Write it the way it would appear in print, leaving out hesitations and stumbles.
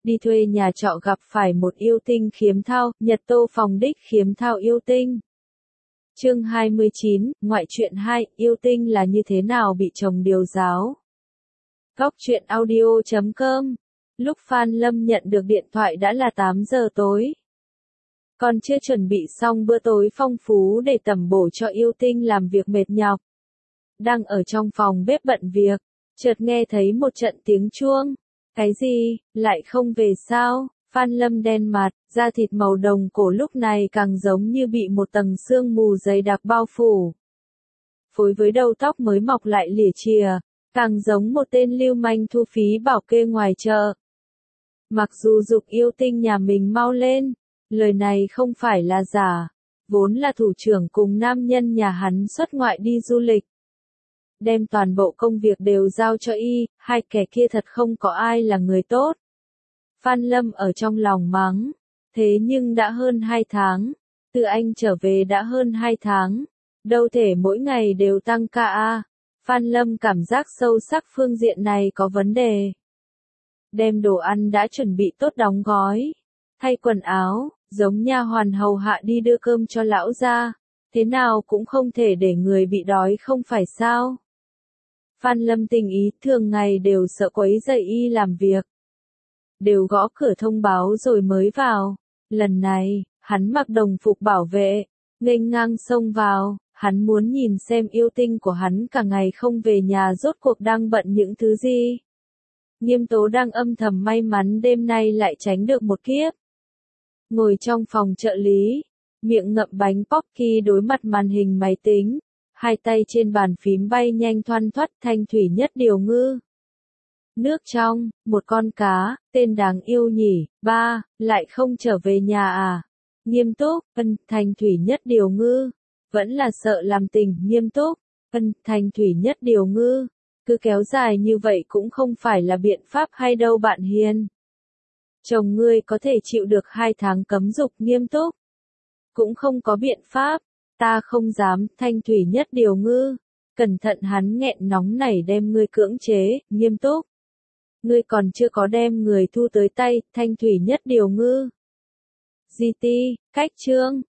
đi thuê nhà trọ gặp phải một yêu tinh khiếm thao, Nhật Tô phòng đích khiếm thao yêu tinh. Chương 29, ngoại truyện 2, yêu tinh là như thế nào bị chồng điều giáo. Góc truyện audio.com. Lúc Phan Lâm nhận được điện thoại đã là 8 giờ tối. Còn chưa chuẩn bị xong bữa tối phong phú để tẩm bổ cho yêu tinh làm việc mệt nhọc. Đang ở trong phòng bếp bận việc, chợt nghe thấy một trận tiếng chuông. Cái gì, lại không về sao? Phan Lâm đen mặt, da thịt màu đồng cổ lúc này càng giống như bị một tầng sương mù dày đặc bao phủ. Phối với đầu tóc mới mọc lại lìa chìa, càng giống một tên lưu manh thu phí bảo kê ngoài chợ. Mặc dù giục yêu tinh nhà mình mau lên, lời này không phải là giả, vốn là thủ trưởng cùng nam nhân nhà hắn xuất ngoại đi du lịch. Đem toàn bộ công việc đều giao cho y, hai kẻ kia thật không có ai là người tốt. Phan Lâm ở trong lòng mắng, thế nhưng đã hơn 2 tháng, từ anh trở về đã hơn 2 tháng, đâu thể mỗi ngày đều tăng ca a. Phan Lâm cảm giác sâu sắc phương diện này có vấn đề. Đem đồ ăn đã chuẩn bị tốt đóng gói, thay quần áo, giống nha hoàn hầu hạ đi đưa cơm cho lão gia, thế nào cũng không thể để người bị đói không phải sao. Phan Lâm tình ý thường ngày đều sợ quấy rầy y làm việc. Đều gõ cửa thông báo rồi mới vào. Lần này, hắn mặc đồng phục bảo vệ, nghênh ngang xông vào, hắn muốn nhìn xem yêu tinh của hắn cả ngày không về nhà rốt cuộc đang bận những thứ gì. Nghiêm Tố đang âm thầm may mắn đêm nay lại tránh được một kiếp. Ngồi trong phòng trợ lý, miệng ngậm bánh Pocky đối mặt màn hình máy tính, hai tay trên bàn phím bay nhanh thoăn thoắt thanh thủy nhất điều ngư. Nước trong, một con cá, tên đáng yêu nhỉ, ba, lại không trở về nhà à? Nghiêm túc, thanh thủy nhất điều ngư, vẫn là sợ làm tình, nghiêm túc, thanh thủy nhất điều ngư, cứ kéo dài như vậy cũng không phải là biện pháp hay đâu bạn hiền. Chồng ngươi có thể chịu được 2 tháng cấm dục, nghiêm túc. Cũng không có biện pháp, ta không dám, thanh thủy nhất điều ngư, cẩn thận hắn nghẹn nóng nảy đem ngươi cưỡng chế, nghiêm túc. Ngươi còn chưa có đem người thu tới tay, thanh thủy nhất điều ngư. GT, cách chương,